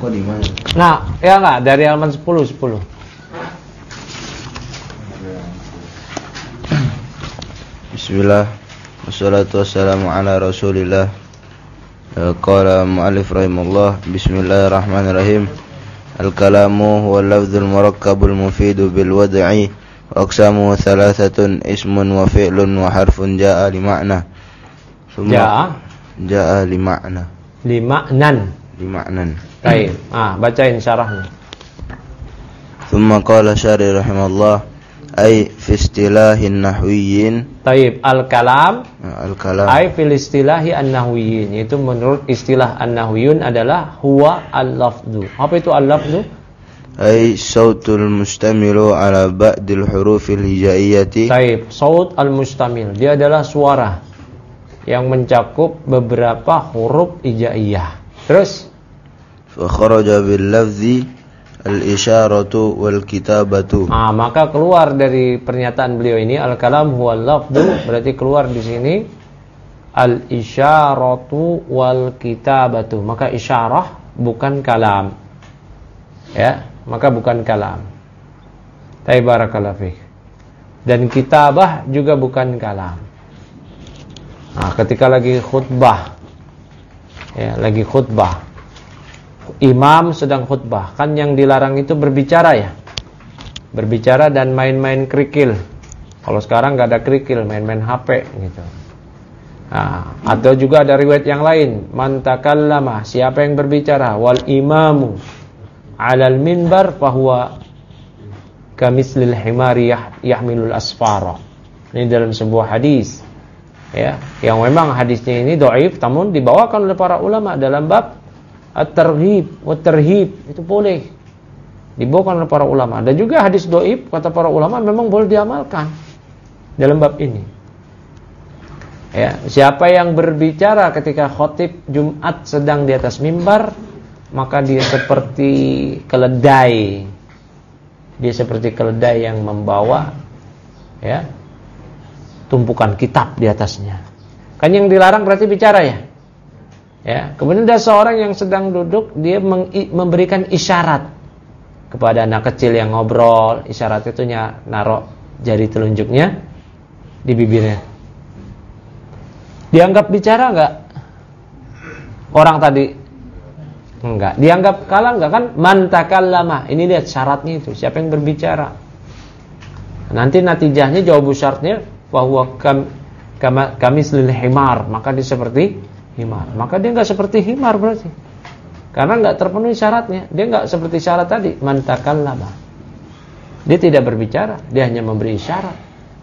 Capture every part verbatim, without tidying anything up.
muqaddimah. Nah, ya enggak dari halaman sepuluh sepuluh. Bismillah. Wassalatu wassalamu ala Rasulillah. Qala mu'allif rahimahullah. Bismillahirrahmanirrahim. Al-kalamu huwa al-lafdhul murakkabul mufidu bil wad'i wa aqsamuhu thalathatun ismun wa fi'lun wa harfun jaa'a li ma'na. Jaa'a jaa'a li ma'na. Li ma'nan. Li ma'nan. Baik. Ah, bacain syarahnya. Thumma qala syari rahimahullah ay fi istilahin nahwiyyin. Baik, al-kalam al-kalam ay fil istilahi an-nahwiyyin, itu menurut istilah an-nahwiyyun adalah huwa al-lafdhu. Apa itu al-lafdhu? Ay sautul mustamilu ala ba'dil hurufil hijaiyati. Baik, saut al-mustamil, dia adalah suara yang mencakup beberapa huruf hijaiyah. Terus fa kharaja bil lafzi al-isyaratu wal kitabatu. Ah, maka keluar dari pernyataan beliau ini al-kalam huwa al-lafdhu, berarti keluar di sini al-isyaratu wal kitabatu. Maka isyarah bukan kalam. Ya, maka bukan kalam. Barakallahu fiik. Dan kitabah juga bukan kalam. Nah, ketika lagi khutbah, ya, lagi khutbah, imam sedang khutbah, kan yang dilarang itu berbicara ya, berbicara dan main-main kerikil. Kalau sekarang nggak ada kerikil, main-main H P gitu. Nah, atau juga ada riwayat yang lain, man takallama, siapa yang berbicara, wal imamu alal minbar fahuwa kamislil himari yah, yahmilul asfara. Ini dalam sebuah hadis, ya, yang memang hadisnya ini dhaif, namun dibawakan oleh para ulama dalam bab at-targhib wa tarhib, itu boleh dibawakan oleh para ulama. Dan juga hadis dhaif kata para ulama memang boleh diamalkan dalam bab ini. Ya, siapa yang berbicara ketika khotib Jumat sedang di atas mimbar, maka dia seperti keledai. Dia seperti keledai yang membawa, ya, tumpukan kitab di atasnya. Kan yang dilarang berarti bicara ya. Ya, kemudian ada seorang yang sedang duduk, dia memberikan isyarat kepada anak kecil yang ngobrol. Isyarat itu naruh jari telunjuknya di bibirnya. Dianggap bicara enggak? Orang tadi enggak. Dianggap kalam enggak kan? Man takallama. Ini lihat syaratnya itu, siapa yang berbicara. Nanti natijahnya jawab syaratnya bahwa kam, kama, kamislil himar, maka dia seperti himar. Maka dia enggak seperti himar berarti, karena enggak terpenuhi syaratnya. Dia enggak seperti syarat tadi, man takallama. Dia tidak berbicara, dia hanya memberi isyarat.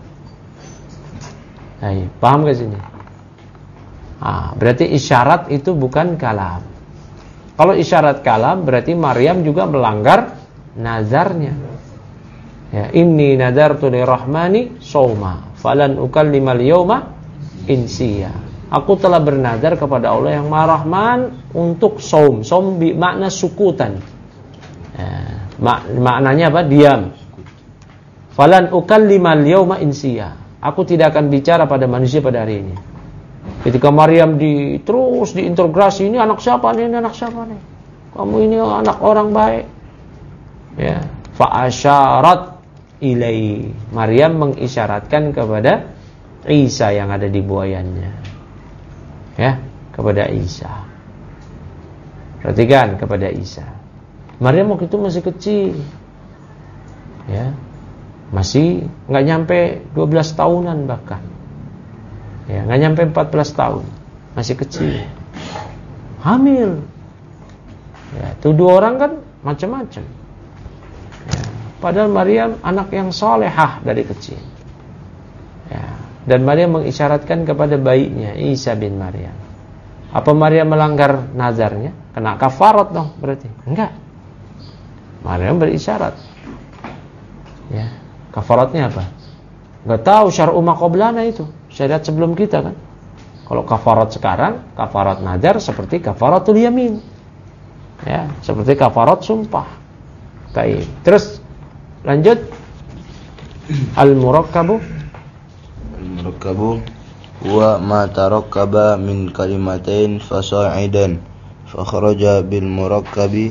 Hai, paham ke sini? Ah, berarti isyarat itu bukan kalam. Kalau isyarat kalam berarti Maryam juga melanggar nazarnya. Ya, inni nadartu lirahmani shauma falan ukallimal yauma insiya. Aku telah bernazar kepada Allah yang Maha Rahman untuk saum. Saum bermakna sukutan. Ya, mak- maknanya apa? Diam. Falan ukallimal yauma insiya. Aku tidak akan bicara pada manusia pada hari ini. Ketika Maryam di terus diinterogasi, ini anak siapa nih? Ini anak siapa nih? Kamu ini anak orang baik. Ya, fa asyarat ilai. Maryam mengisyaratkan kepada Isa yang ada di buayannya. Ya, kepada Isa. Perhatikan, kepada Isa. Maryam waktu itu masih kecil. Ya. Masih enggak nyampe dua belas tahunan bahkan. Ya, enggak nyampe empat belas tahun. Masih kecil. Hamil. Ya, itu dua orang kan macam-macam. Ya, padahal Maryam anak yang solehah dari kecil. Ya, dan Maryam mengisyaratkan kepada bayinya Isa bin Maryam. Apa Maryam melanggar nazarnya? Kena kafarat dong berarti. Enggak. Maryam berisyarat. Ya, kafaratnya apa? Enggak tahu syar'u ma qablana itu. Syariat sebelum kita kan. Kalau kafarat sekarang, kafarat nazar seperti kafaratul yamin. Ya, seperti kafarat sumpah. Baik. Terus lanjut. Al-murakkabu. Al-murakkabu huwa ma tarakkaba min kalimatain fasa'idan fa kharaja bil murakkabi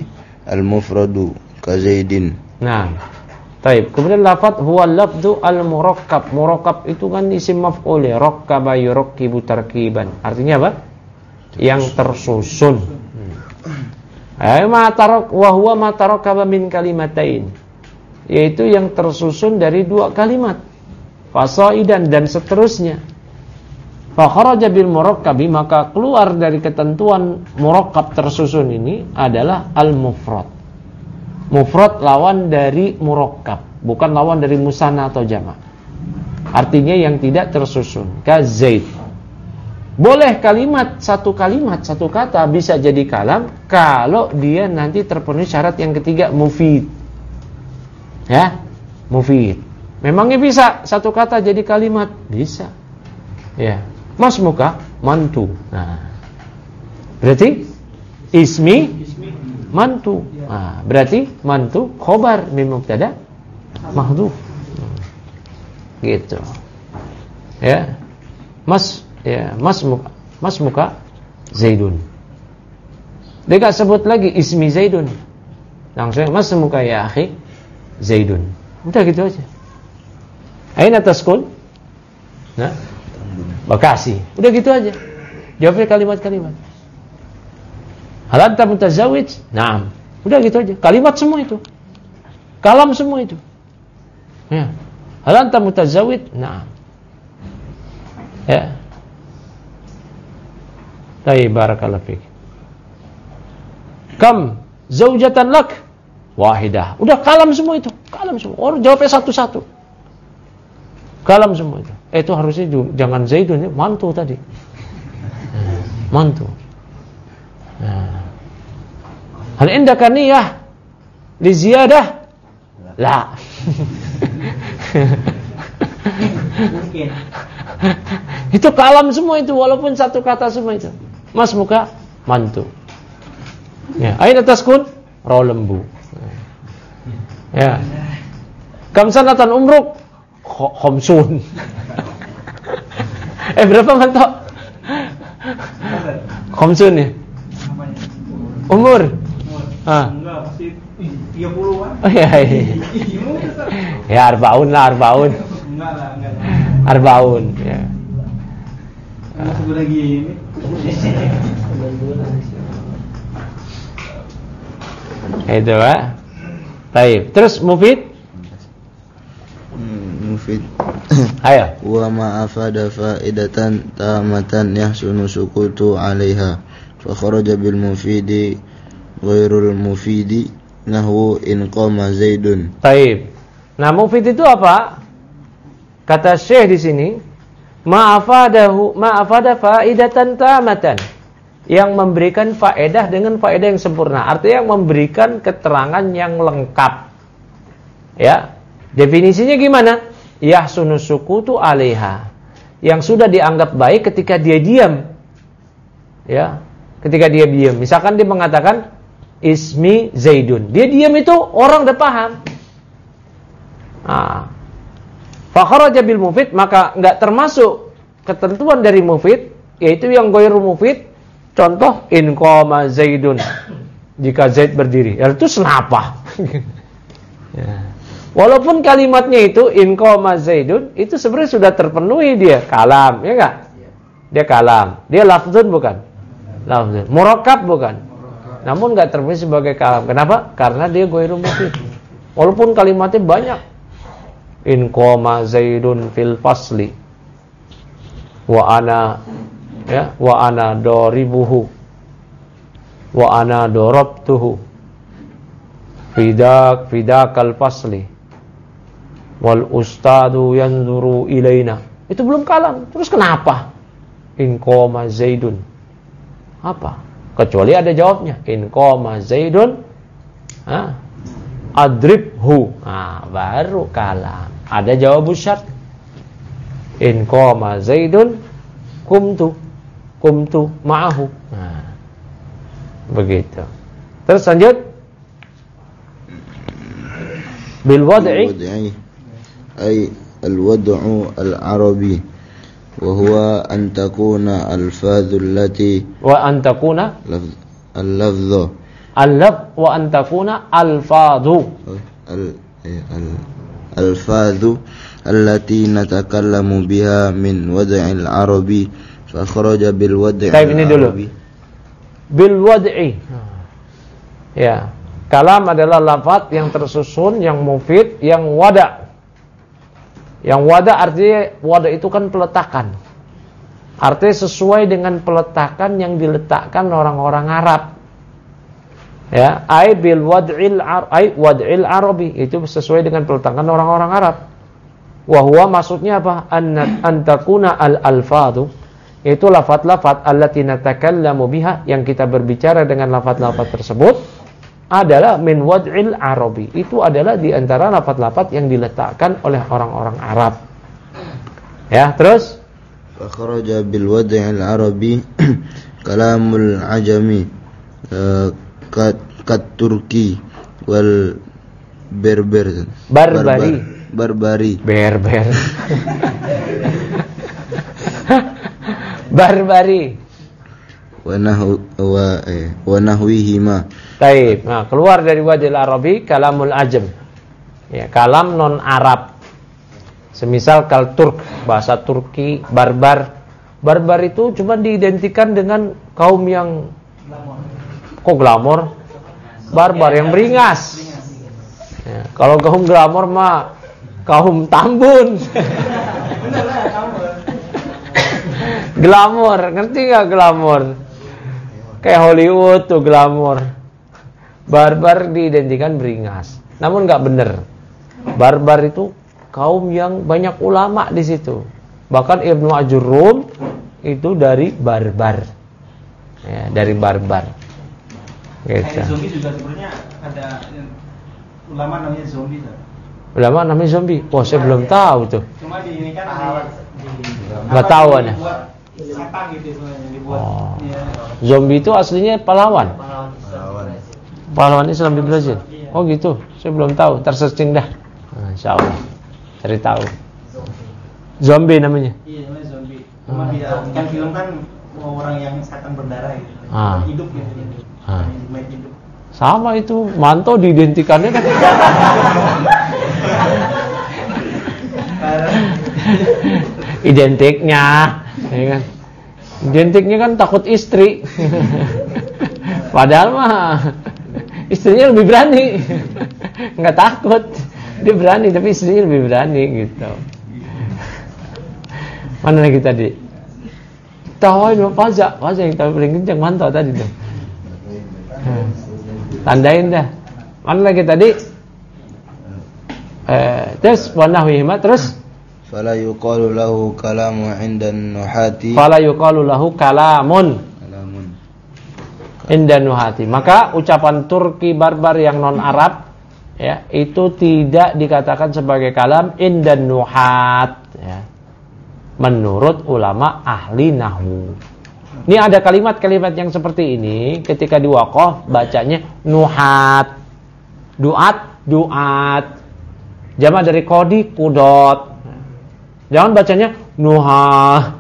al-mufradu ka Zaidin. Nah, taib. Kemudian lafaz huwa lafdhu al-murakkab. Murakkab itu kan isim maf'ul ya, rakkaba yurakkibu tarkiban. Artinya apa? Yang tersusun. Ay ma tarak wa huwa ma tarakkaba min kalimatain. Yaitu yang tersusun dari dua kalimat. Fasaidan dan seterusnya. Fa kharaja bil murakkabi, maka keluar dari ketentuan murakkab tersusun ini adalah al-mufrad. Mufrad lawan dari murakkab, bukan lawan dari musanna atau jama'. Artinya yang tidak tersusun. Ka Zaid. Boleh kalimat satu kalimat satu kata bisa jadi kalam kalau dia nanti terpenuhi syarat yang ketiga, mufid. Ya, mufid. Memangnya bisa satu kata jadi kalimat? Bisa. Ya. Mas muka mantu. Nah. Berarti ismi mantu. Nah, berarti mantu khobar min mubtada mahdhuf. Gitu. Ya. Mas ya, mas muka, mas muka Zaidun. Dia enggak sebut lagi ismi Zaidun. Langsung mas muka ya akhi Zaidun. Udah gitu aja. Aina taskun? Nah, Bekasi. Udah gitu aja. Jawabnya kalimat-kalimat. Hal anta mutazawwij? Naam. Udah gitu aja. Kalimat semua itu. Kalam semua itu. Ya. Hal anta mutazawwij? Naam. Ya. Baik, barakallahu fik. Kam zaujatan lak? Wahidah. Udah kalam semua itu. Kalam semua. Orang jawabnya satu-satu. Kalam semua itu. Eh, itu harusnya juga, jangan Zaidun ya, mantu tadi. Mantu. Nah. Hal indaka niyah li ziyadah? La. Mungkin. Itu kalam semua itu, walaupun satu kata semua itu. Mas muka mantu. Ya, aina taskun? Raw lembu. Ya. Kam sanatan umruk? Khomsun. Eh berapa mantok? Khomsun ya? Umur? Ah. Enggak, pasti tiga puluhan. Oh iya, iya. Ya arbaun lah, arbaun. Enggak lah, enggak. Arbaun, ya. Enggak sebut lagi ini. Itu Pak. Baik, terus mufid? Hmm, mufid. Ayo. Wa ma afada faidatan tamatan yahsunu sukutu 'alaiha. Fa kharaja bil mufidi ghairul mufidi nahwu in qama Zaidun. Baik. Nah, mufid itu apa? Kata Syekh di sini, ma'afadahu ma'afada faidatan tamatan, yang memberikan faedah dengan faedah yang sempurna. Artinya yang memberikan keterangan yang lengkap. Ya. Definisinya gimana? Yahsunu sukutu 'alaiha. Yang sudah dianggap baik ketika dia diam. Ya. Ketika dia diam. Misalkan dia mengatakan ismi Zaidun. Dia diam itu orang udah paham. Nah, fa kharaja bil mufid, maka enggak termasuk ketentuan dari mufid, yaitu yang ghairu mufid. Contoh in qama Zaidun. Jika Zaid berdiri, ya itu senapa? Ya. Walaupun kalimatnya itu in qama Zaidun, itu sebenarnya sudah terpenuhi dia kalam, ya enggak? Dia kalam. Dia lafzun bukan? Lafzun. Murakkab bukan? Namun enggak terpenuhi sebagai kalam. Kenapa? Karena dia ghairu mufid. Walaupun kalimatnya banyak. In qama Zaidun fil fasli wa ana ya wa ana daribuhu wa ana darabtuhu fidak fidakal fasli wal ustadu yanzuru ilaina. Itu belum kalam. Terus kenapa in qama Zaidun? Apa? Kecuali ada jawabnya. In qama Zaidun, ha? Adribhu. Nah, baru kalam. Ada jawab syarat. In qama Zaidun kumtu kumtu ma'ahu. Nah, begitu. Terus lanjut. Bil wad'i ay al wad'u al arabi wa huwa an takuna al fadhu allati wa an takuna al lafdhu al-laf wa an takuna alfadhu. al al alfadhu allati natakallamu biha min wad'il arabi fa kharaja bil wad'il arabi. Ini dulu. Bil wad'i. Ya, kalam adalah lafaz yang tersusun, yang mufid, yang wada'. Yang wada' artinya wada' itu kan peletakan. Artinya sesuai dengan peletakan yang diletakkan orang-orang Arab. Ya, ai bil wad'il ai wad'il arabi, itu sesuai dengan peletakan orang-orang Arab. Wa huwa maksudnya apa? An antakuna al alfadhu, itu lafaz-lafaz allati natakallamu biha, yang kita berbicara dengan lafaz-lafaz tersebut adalah min wad'il arabi. Itu adalah di antara lafaz-lafaz yang diletakkan oleh orang-orang Arab. Ya, terus fakharaja bil wad'il arabi kalamul ajami kat kat turki wal berber barbari barbari berber barbari wa nahu wa eh, wa nahwihima. Taib. Nah, keluar dari wad'il arabi kalamul ajam. Ya, kalam non Arab. Semisal kal Turk, bahasa Turki, barbar. Barbar itu cuma diidentikan dengan kaum yang kok glamor? Barbar yang beringas. Ya, kalau kaum glamor mah kaum Tambun. Glamor, ngerti gak glamor? Kayak Hollywood tuh glamor. Barbar diidentikan beringas. Namun gak bener. Barbar itu kaum yang banyak ulama di situ. Bahkan Ibnu Ajurrum itu dari barbar. Ya, dari barbar. Gitu. Kayak zombie juga sebenarnya ada ulama namanya zombie. Kan? Ulama namanya zombie. Wah, saya belum tahu tuh. Cuma di ini kan nggak tahu ada. Setan gitu yang dibuat. Oh. Ya. Zombie itu aslinya pahlawan. Pahlawan. Pahlawan Islam di Brazil. Oh gitu. Saya belum tahu. Tersearching dah. Nah, insyaallah. Cari tahu. Zombie namanya. Iya, namanya zombie. Cuma dia kan film kan orang yang setan berdarah gitu. Ah. Hidup gitu. Ah. Hidup. Sama itu, Manto diidentikannya kan. Identiknya, ya kan? Identiknya kan takut istri. Padahal mah istrinya lebih berani. Enggak takut. Dia berani tapi istrinya lebih berani gitu. Mana lagi tadi? Tawain Faza, Faza yang tahu paling kencang Manto tadi tuh. Tandain dah. Mana lagi tadi? Eh, terus wanahwihima terus fala yuqalu lahu kalamu 'inda nuhati fala yuqalu lahu kalamun kalamun inda nuhati. Maka ucapan Turki barbar yang non Arab ya, itu tidak dikatakan sebagai kalam inda nuhat ya. Menurut ulama ahli nahwu. Ini ada kalimat-kalimat yang seperti ini ketika diwaqaf bacanya nuhat. Duat, duat. Jamak dari kodi, kudot. Jangan bacanya nuhah,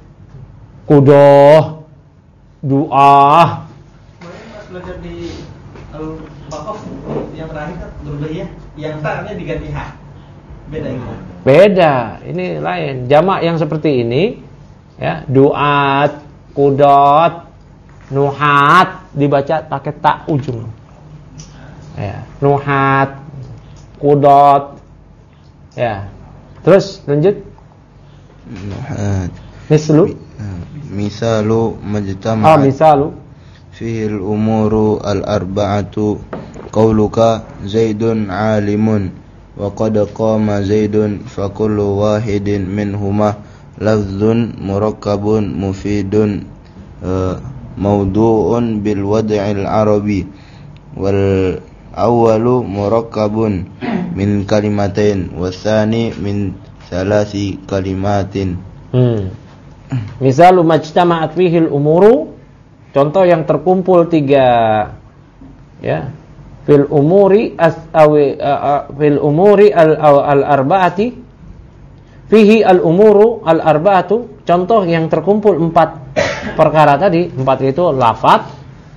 kudoh, duah. Pas belajar di Al-Baqarah yang terakhir kan berbahaya, yang tarnya diganti ha. Beda gitu. Beda, ini lain. Jamak yang seperti ini ya, duat, kudot, nuhat dibaca pakai tak ujung. Ya, nuhat, kudot. Ya. Terus lanjut. nuhat Mislu. misalu majtama'at Ah, misalu. fihi al-umuru al-arba'atu qauluka Zaidun alimun wa qad qama Zaidun fa kullu wahidin minhuma lafzun murakkabun mufidun uh, mawdu'un bil wad'il arabi wal awwalu murakkabun min kalimatain watsani min salasi kalimatin. Hmm. Misalu majtama'at fihi al-umuru, contoh yang terkumpul tiga ya. Fil umuri as awi uh, uh, fil umuri al al arba'ati fihi al umuru al arba'atu, contoh yang terkumpul empat perkara tadi. Empat itu lafaz,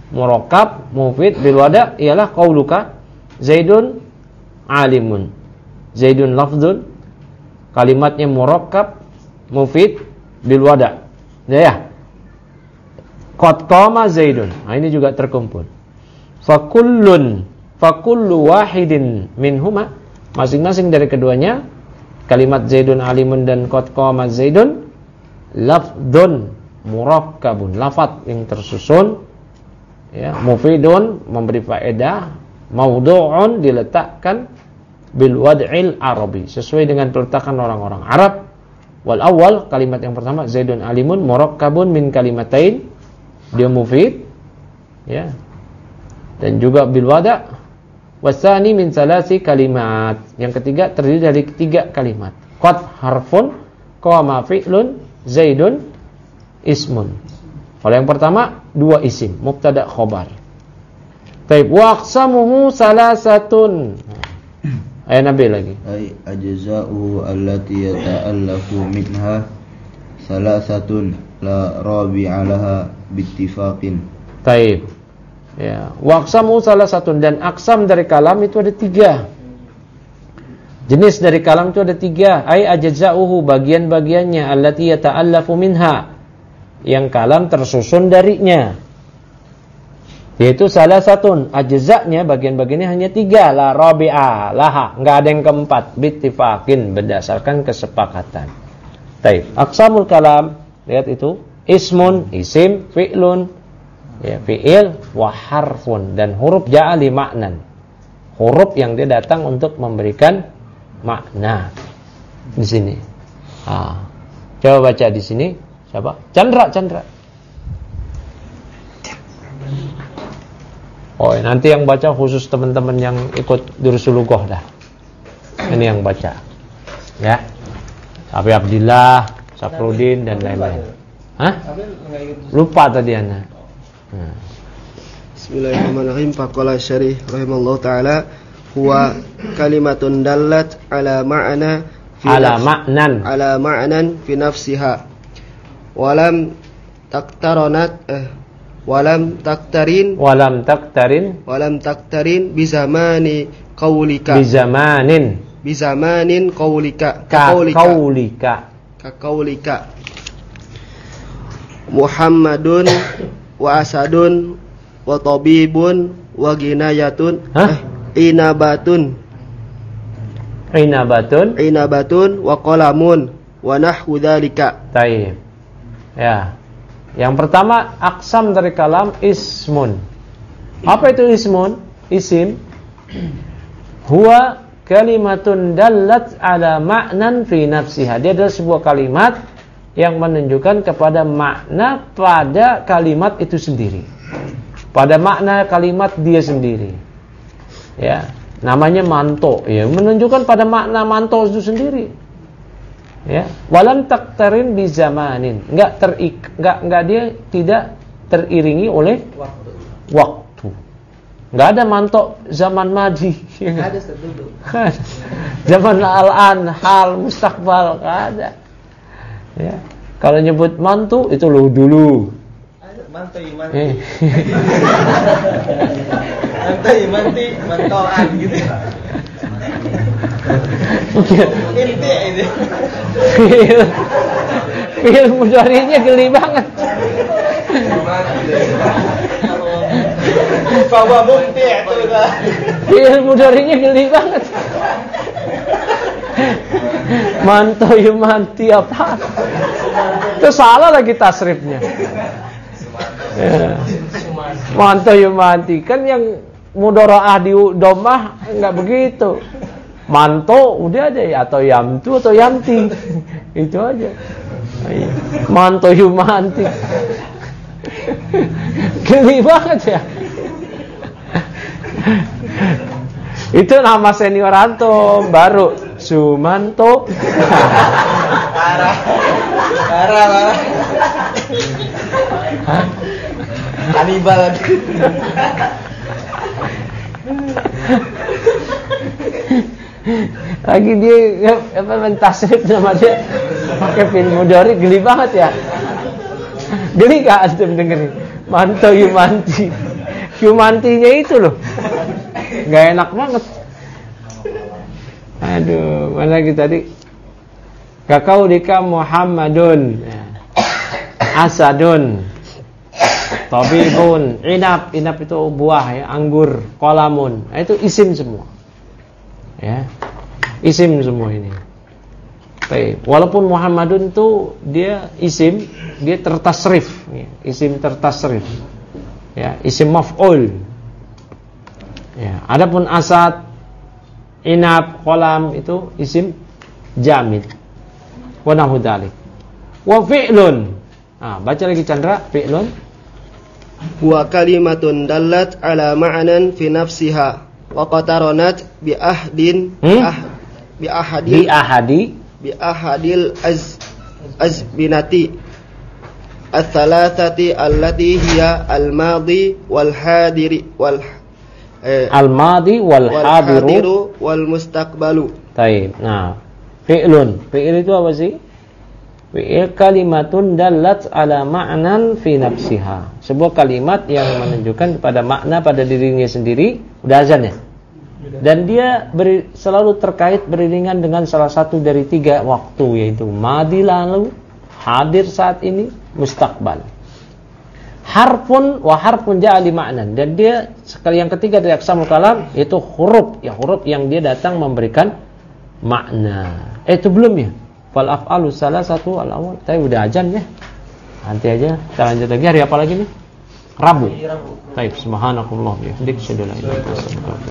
murakkab, mufid, bil wada' ialah qauluka Zaidun alimun. Zaidun lafzun, kalimatnya murakkab, mufid, bil wada'. Ya. Qad qama Zaidun. Nah, ini juga terkumpul. Fa kullun, fa kullu wahidin minhuma, masing-masing dari keduanya, kalimat Zaidun alimun dan qad qama Zaidun, lafdzun murakkabun, lafaz yang tersusun, ya, mufidun, memberi faedah, maudhu'un, diletakkan, bil wad'il arabi, sesuai dengan peletakan orang-orang Arab. Wal awal, kalimat yang pertama Zaidun alimun murakkabun min kalimatain, dia mufid, ya, dan juga bil wada'. Wasani min salasi kalimat, yang ketiga terdiri dari tiga kalimat. Qad harfun, qama fi'lun, Zaidun ismun. Kalau yang pertama dua isim, mubtada khobar. Baik, wa aqsamuhu salasatun. Ayat Nabi lagi. Ay ajza'uhu allati yata'allafu minha salasatun la rabi'a laha bittifaqin. Baik. Ya, wa aqsamuhu salasatun, dan aksam dari kalam itu ada tiga. Jenis dari kalam itu ada tiga. Ay ajza'uhu, bagian-bagiannya, allati yata'allafu minha, yang kalam tersusun darinya, yaitu salah satu ajza'nya, bagian-bagiannya hanya tiga, la rabi'a laha, enggak ada yang keempat, bittifaqin, berdasarkan kesepakatan. Taib. Aqsamul kalam, lihat itu, ismun, isim, fi'lun, ya, fi'il, wa harfun, dan huruf ja'a li ma'nan, huruf yang dia datang untuk memberikan makna. Di sini. Ah. Coba baca di sini. Siapa? Chandra, Chandra. Oh, nanti yang baca khusus teman-teman yang ikut Durusul Lughah dah. Ini yang baca. Ya. Abi Abdillah, Safrudin dan lain-lain. Hah? Lupa tadi ana. Nah. Bismillahirrahmanirrahim. Faqala syarih rahimallahu taala, huwa kalimatun dallat ala ma'na fi ala ma'nan ala ma'nan fi nafsiha walam taktaronat eh, walam taktarin walam taktarin walam taktarin bizamani qaulika bizamanin bizamanin qaulika ka qaulika ka qaulika Muhammadun wa asadun wa tabibun wa ginayatun eh, inabatun inabatun inabatun wa qalamun wa nahwu dzalika. Taib. Ya. Yang pertama, aksam dari kalam ismun. Apa itu ismun? Isim. Huwa kalimatun dallat ala ma'nan fi nafsiha. Dia adalah sebuah kalimat yang menunjukkan kepada makna pada kalimat itu sendiri, pada makna kalimat dia sendiri. Ya, namanya manto, ya, menunjukkan pada makna manto itu sendiri. Ya, walam taktarin bi zamanin, enggak terik, enggak enggak dia tidak teriringi oleh waktu. waktu. Enggak ada manto zaman madi. Ada dulu. Zaman al-an, hal, mustaqbal, enggak ada. Ya. Kalau nyebut mantu itu lu dulu. Ada mantu imanti. Eh. Mantu imanti, mantoan gitu. Inti ini. Fil. Fil mudhari'nya geli banget. Bahwa mumti itu dah. Fil mudhari'nya geli banget. Manto yumanti apa? Itu salah lagi tasrifnya. Ya. Manto yumanti kan yang mudharaah di dhammah enggak begitu. Manto udah aja ya, atau yamtu atau yamti. Itu aja. Manto yumanti. Geli banget ya. Itu nama senior antum baru Sumanto. Parah. Parah, parah. Hah? Kanibal. Lagi dia apa mentasrif nama dia pakai film mudhari, geli banget ya. Geli gak antum dengerin? Manto yumanti. Q-mantinya itu loh. Gak enak banget. Aduh, mana lagi tadi? Kakau dika Muhammadun, Asadun, Tabibun, Inab, Inab itu buah ya, anggur, Qalamun. Nah, itu isim semua. Ya. Isim semua ini. Baik. Walaupun Muhammadun itu dia isim, dia tertasrif, ya. Isim tertasrif. Ya, isim maf'ul. Ya, adapun Asad, Inab, Qalam itu isim jamid. Wa nahu dzalik. Wa fi'lun. Ah, baca lagi Chandra, fi'lun. Wa kalimatun dallat ala ma'nan fi nafsiha wa qataranat bi ahdin hmm? ah, bi ahadil bi ahadi bi ahadil az azbinati ats-tsalatsati allati hiya al-madi wal hadiri wal eh, al-madi wal, wal hadiru, hadiru wal mustaqbalu. Taib. Nah, fi'lun. Fi'il itu apa sih? Fi'il kalimatun dallat ala ma'nan fi nafsiha. Sebuah kalimat yang menunjukkan kepada makna pada dirinya sendiri. Udah azan ya? Dan dia beri, selalu terkait beriringan dengan salah satu dari tiga waktu, yaitu madi lalu, hadir saat ini, mustaqbal. Harfun wa harfun ja'ali ma'nan. Dan dia sekali yang ketiga dari aqsamul kalam yaitu huruf, ya huruf yang dia datang memberikan makna. Eh, itu belum ya? Fal af'alu salah satu al awal. Tapi udah azan ya. Nanti aja kita lanjut lagi. Hari apa lagi nih? Rabu. Baik, subhanakallah wa bihamdika asyhadu an la ilaha illa anta astaghfiruka